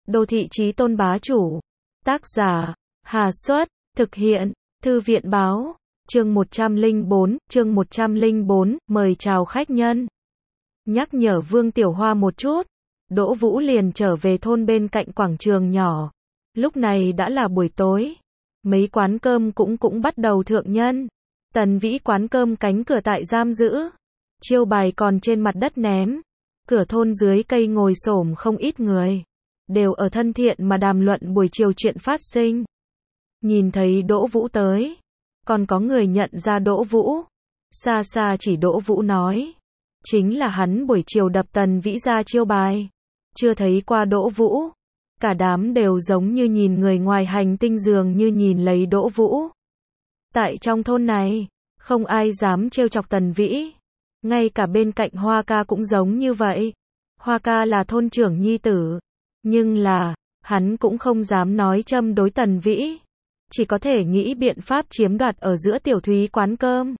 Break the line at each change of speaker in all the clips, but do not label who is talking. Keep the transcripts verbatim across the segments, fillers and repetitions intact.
Đô thị chí tôn bá chủ. Tác giả, Hà Xuất, thực hiện, Thư viện báo, chương một trăm lẻ bốn, chương một trăm lẻ bốn, mời chào khách nhân. Nhắc nhở Vương Tiểu Hoa một chút, Đỗ Vũ liền trở về thôn bên cạnh quảng trường nhỏ. Lúc này đã là buổi tối, mấy quán cơm cũng cũng bắt đầu thượng nhân. Tần Vĩ quán cơm cánh cửa tại giam giữ, chiêu bài còn trên mặt đất ném. Cửa thôn dưới cây ngồi xổm không ít người, đều ở thân thiện mà đàm luận buổi chiều chuyện phát sinh. Nhìn thấy Đỗ Vũ tới, còn có người nhận ra Đỗ Vũ, xa xa chỉ Đỗ Vũ nói, chính là hắn buổi chiều đập Tần Vĩ ra chiêu bài. Chưa thấy qua Đỗ Vũ, cả đám đều giống như nhìn người ngoài hành tinh dường như nhìn lấy Đỗ Vũ. Tại trong thôn này, không ai dám trêu chọc Tần Vĩ, ngay cả bên cạnh Hoa Ca cũng giống như vậy. Hoa Ca là thôn trưởng nhi tử, nhưng là, hắn cũng không dám nói châm đối Tần Vĩ, chỉ có thể nghĩ biện pháp chiếm đoạt ở giữa Tiểu Thúy quán cơm.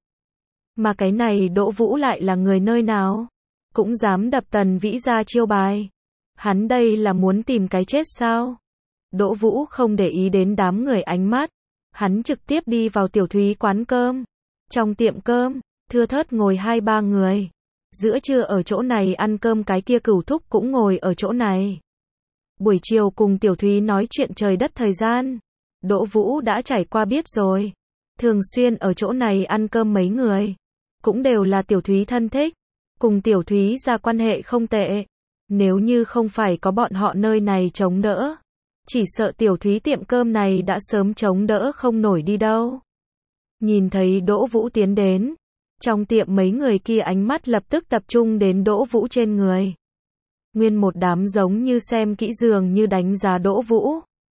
Mà cái này Đỗ Vũ lại là người nơi nào, cũng dám đập Tần Vĩ ra chiêu bài. Hắn đây là muốn tìm cái chết sao? Đỗ Vũ không để ý đến đám người ánh mắt, hắn trực tiếp đi vào Tiểu Thúy quán cơm. Trong tiệm cơm, thưa thớt ngồi hai ba người. Giữa trưa ở chỗ này ăn cơm, cái kia Cửu Thúc cũng ngồi ở chỗ này. Buổi chiều cùng Tiểu Thúy nói chuyện trời đất thời gian, Đỗ Vũ đã trải qua biết rồi. Thường xuyên ở chỗ này ăn cơm mấy người, cũng đều là Tiểu Thúy thân thích, cùng Tiểu Thúy ra quan hệ không tệ. Nếu như không phải có bọn họ nơi này chống đỡ, chỉ sợ Tiểu Thúy tiệm cơm này đã sớm chống đỡ không nổi đi đâu. Nhìn thấy Đỗ Vũ tiến đến, trong tiệm mấy người kia ánh mắt lập tức tập trung đến Đỗ Vũ trên người. Nguyên một đám giống như xem kỹ dường như đánh giá Đỗ Vũ.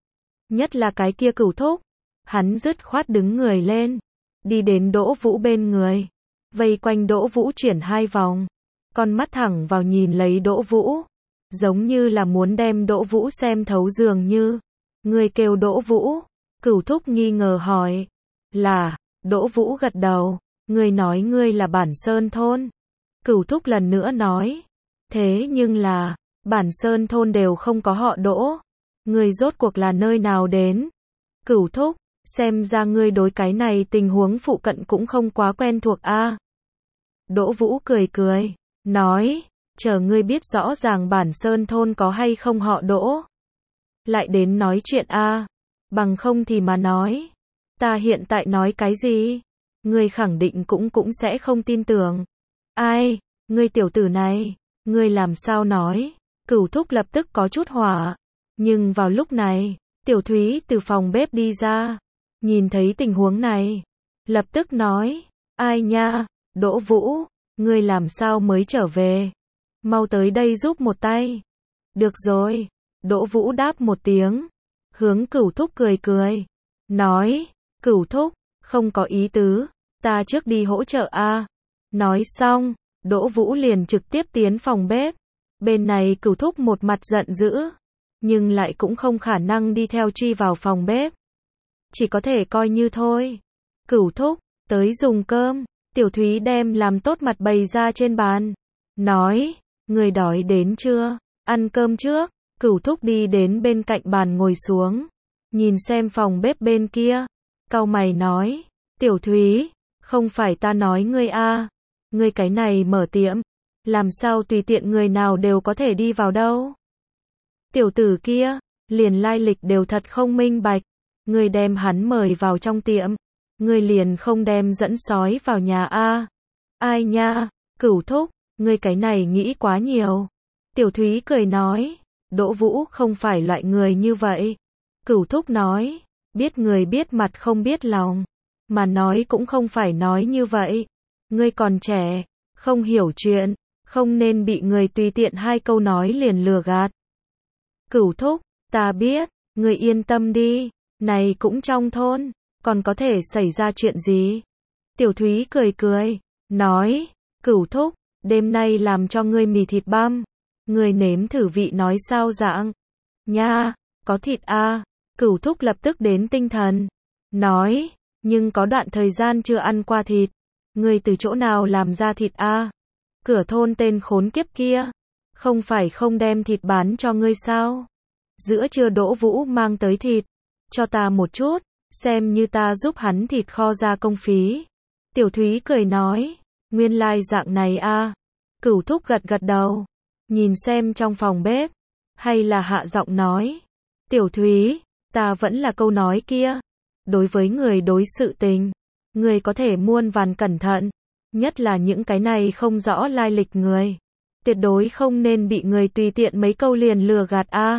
Nhất là cái kia Cửu Thúc, hắn dứt khoát đứng người lên, đi đến Đỗ Vũ bên người, vây quanh Đỗ Vũ chuyển hai vòng, con mắt thẳng vào nhìn lấy Đỗ Vũ, giống như là muốn đem Đỗ Vũ xem thấu dường như. Người kêu Đỗ Vũ? Cửu Thúc nghi ngờ hỏi. Là, Đỗ Vũ gật đầu. Ngươi nói ngươi là Bản Sơn thôn. Cửu Thúc lần nữa nói. Thế nhưng là, Bản Sơn thôn đều không có họ Đỗ. Ngươi rốt cuộc là nơi nào đến? Cửu Thúc, xem ra ngươi đối cái này tình huống phụ cận cũng không quá quen thuộc a. Đỗ Vũ cười cười, nói, chờ ngươi biết rõ ràng Bản Sơn thôn có hay không họ Đỗ, lại đến nói chuyện a, bằng không thì mà nói, ta hiện tại nói cái gì, ngươi khẳng định cũng cũng sẽ không tin tưởng. Ai, ngươi tiểu tử này, ngươi làm sao nói? Cửu Thúc lập tức có chút hỏa, nhưng vào lúc này, Tiểu Thúy từ phòng bếp đi ra, nhìn thấy tình huống này, lập tức nói, ai nha, Đỗ Vũ, ngươi làm sao mới trở về? Mau tới đây giúp một tay. Được rồi, Đỗ Vũ đáp một tiếng, hướng Cửu Thúc cười cười, nói, Cửu Thúc, không có ý tứ, ta trước đi hỗ trợ a. Nói xong, Đỗ Vũ liền trực tiếp tiến phòng bếp. Bên này Cửu Thúc một mặt giận dữ, nhưng lại cũng không khả năng đi theo truy vào phòng bếp. Chỉ có thể coi như thôi. Cửu Thúc, tới dùng cơm. Tiểu Thúy đem làm tốt mặt bày ra trên bàn, nói, người đói đến chưa? Ăn cơm trước. Cửu Thúc đi đến bên cạnh bàn ngồi xuống, nhìn xem phòng bếp bên kia, cau mày nói, Tiểu Thúy, không phải ta nói ngươi a, ngươi cái này mở tiệm, làm sao tùy tiện người nào đều có thể đi vào đâu? Tiểu tử kia, liền lai lịch đều thật không minh bạch, ngươi đem hắn mời vào trong tiệm, ngươi liền không đem dẫn sói vào nhà a. Ai nha, Cửu Thúc, ngươi cái này nghĩ quá nhiều. Tiểu Thúy cười nói, Đỗ Vũ không phải loại người như vậy. Cửu Thúc nói, biết người biết mặt không biết lòng, mà nói cũng không phải nói như vậy. Ngươi còn trẻ, không hiểu chuyện, không nên bị người tùy tiện hai câu nói liền lừa gạt. Cửu Thúc, ta biết, ngươi yên tâm đi, này cũng trong thôn, còn có thể xảy ra chuyện gì? Tiểu Thúy cười cười, nói, Cửu Thúc, đêm nay làm cho ngươi mì thịt băm, ngươi nếm thử vị nói sao dạng. Nha, có thịt a. Cửu Thúc lập tức đến tinh thần, nói, nhưng có đoạn thời gian chưa ăn qua thịt, ngươi từ chỗ nào làm ra thịt a? Cửa thôn tên khốn kiếp kia, không phải không đem thịt bán cho ngươi sao? giữa trưa Đỗ Vũ mang tới thịt, cho ta một chút, xem như ta giúp hắn thịt kho ra công phí. Tiểu Thúy cười nói, nguyên lai dạng này a. Cửu Thúc gật gật đầu, nhìn xem trong phòng bếp, hay là hạ giọng nói, Tiểu Thúy, ta vẫn là câu nói kia, đối với người đối sự tình, người có thể muôn vàn cẩn thận, nhất là những cái này không rõ lai lịch người, tuyệt đối không nên bị người tùy tiện mấy câu liền lừa gạt a.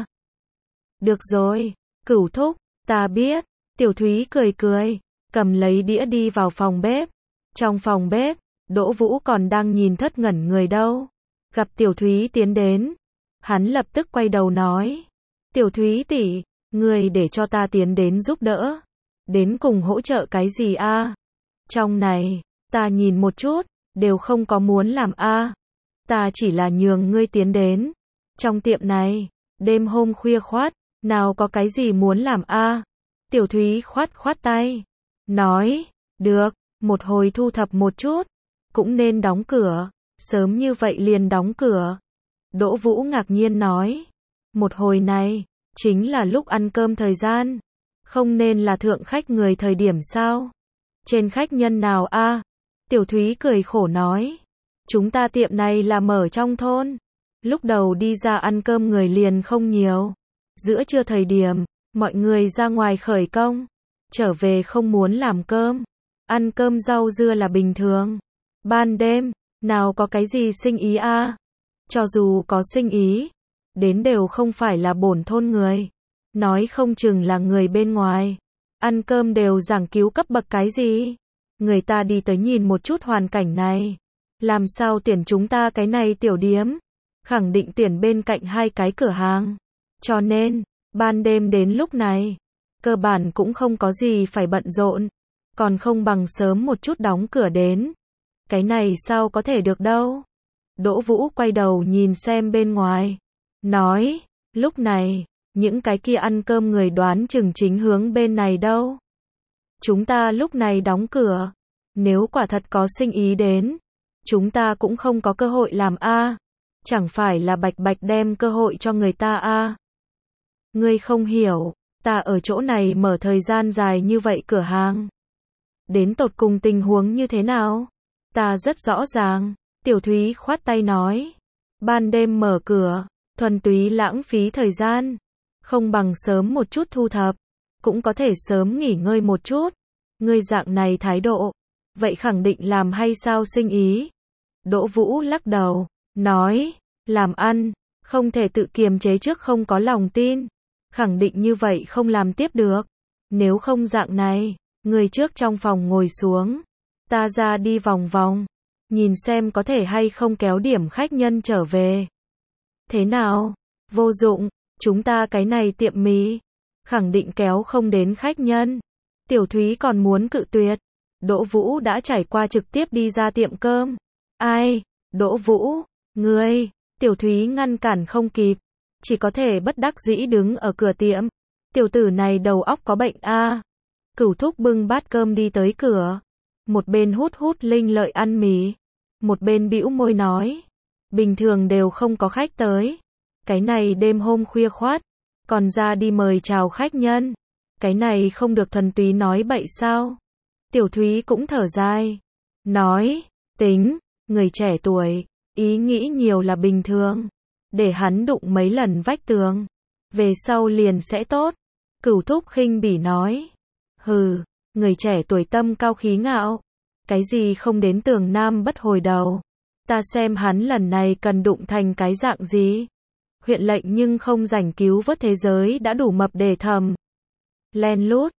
Được rồi, Cửu Thúc, ta biết. Tiểu Thúy cười cười, cầm lấy đĩa đi vào phòng bếp. Trong phòng bếp, Đỗ Vũ còn đang nhìn thất ngẩn người đâu. Gặp Tiểu Thúy tiến đến, hắn lập tức quay đầu nói, Tiểu Thúy tỷ, người để cho ta tiến đến giúp đỡ, đến cùng hỗ trợ cái gì a? Trong này, ta nhìn một chút, đều không có muốn làm a. Ta chỉ là nhường ngươi tiến đến. Trong tiệm này, đêm hôm khuya khoắt, nào có cái gì muốn làm a? Tiểu Thúy khoát khoát tay, nói, được, một hồi thu thập một chút, cũng nên đóng cửa, sớm như vậy liền đóng cửa. Đỗ Vũ ngạc nhiên nói, một hồi này, chính là lúc ăn cơm thời gian, không nên là thượng khách người thời điểm sao? Trên khách nhân nào a? Tiểu Thúy cười khổ nói, chúng ta tiệm này là mở trong thôn, lúc đầu đi ra ăn cơm người liền không nhiều, giữa trưa thời điểm, mọi người ra ngoài khởi công, trở về không muốn làm cơm, ăn cơm rau dưa là bình thường. Ban đêm, nào có cái gì sinh ý a? Cho dù có sinh ý, đến đều không phải là bổn thôn người, nói không chừng là người bên ngoài. Ăn cơm đều giảng cứu cấp bậc cái gì? Người ta đi tới nhìn một chút hoàn cảnh này, làm sao tuyển chúng ta cái này tiểu điếm? Khẳng định tuyển bên cạnh hai cái cửa hàng. Cho nên, ban đêm đến lúc này, cơ bản cũng không có gì phải bận rộn, còn không bằng sớm một chút đóng cửa đến. Cái này sao có thể được đâu? Đỗ Vũ quay đầu nhìn xem bên ngoài, nói, lúc này, những cái kia ăn cơm người đoán chừng chính hướng bên này đâu. Chúng ta lúc này đóng cửa, nếu quả thật có sinh ý đến, chúng ta cũng không có cơ hội làm a, chẳng phải là bạch bạch đem cơ hội cho người ta a. Ngươi không hiểu, ta ở chỗ này mở thời gian dài như vậy cửa hàng, đến tột cùng tình huống như thế nào? Ta rất rõ ràng. Tiểu Thúy khoát tay nói, ban đêm mở cửa, thuần túy lãng phí thời gian, không bằng sớm một chút thu thập, cũng có thể sớm nghỉ ngơi một chút. Ngươi dạng này thái độ, vậy khẳng định làm hay sao sinh ý? Đỗ Vũ lắc đầu, nói, làm ăn, không thể tự kiềm chế trước không có lòng tin, khẳng định như vậy không làm tiếp được. Nếu không dạng này, người trước trong phòng ngồi xuống, ta ra đi vòng vòng, nhìn xem có thể hay không kéo điểm khách nhân trở về. Thế nào? Vô dụng, chúng ta cái này tiệm mì, khẳng định kéo không đến khách nhân. Tiểu Thúy còn muốn cự tuyệt. Đỗ Vũ đã trải qua trực tiếp đi ra tiệm cơm. Ai? Đỗ Vũ, ngươi, Tiểu Thúy ngăn cản không kịp, chỉ có thể bất đắc dĩ đứng ở cửa tiệm. Tiểu tử này đầu óc có bệnh a. Cửu Thúc bưng bát cơm đi tới cửa, một bên hút hút linh lợi ăn mì, một bên bĩu môi nói, bình thường đều không có khách tới, cái này đêm hôm khuya khoắt, còn ra đi mời chào khách nhân, cái này không được thuần túy nói bậy sao? Tiểu Thúy cũng thở dài, nói, tính, người trẻ tuổi, ý nghĩ nhiều là bình thường, để hắn đụng mấy lần vách tường, về sau liền sẽ tốt. Cửu Thúc khinh bỉ nói, hừ, người trẻ tuổi tâm cao khí ngạo, cái gì không đến tường nam bất hồi đầu, ta xem hắn lần này cần đụng thành cái dạng gì. Huyện lệnh nhưng không rảnh cứu vớt thế giới đã đủ mập để thầm. Len lút,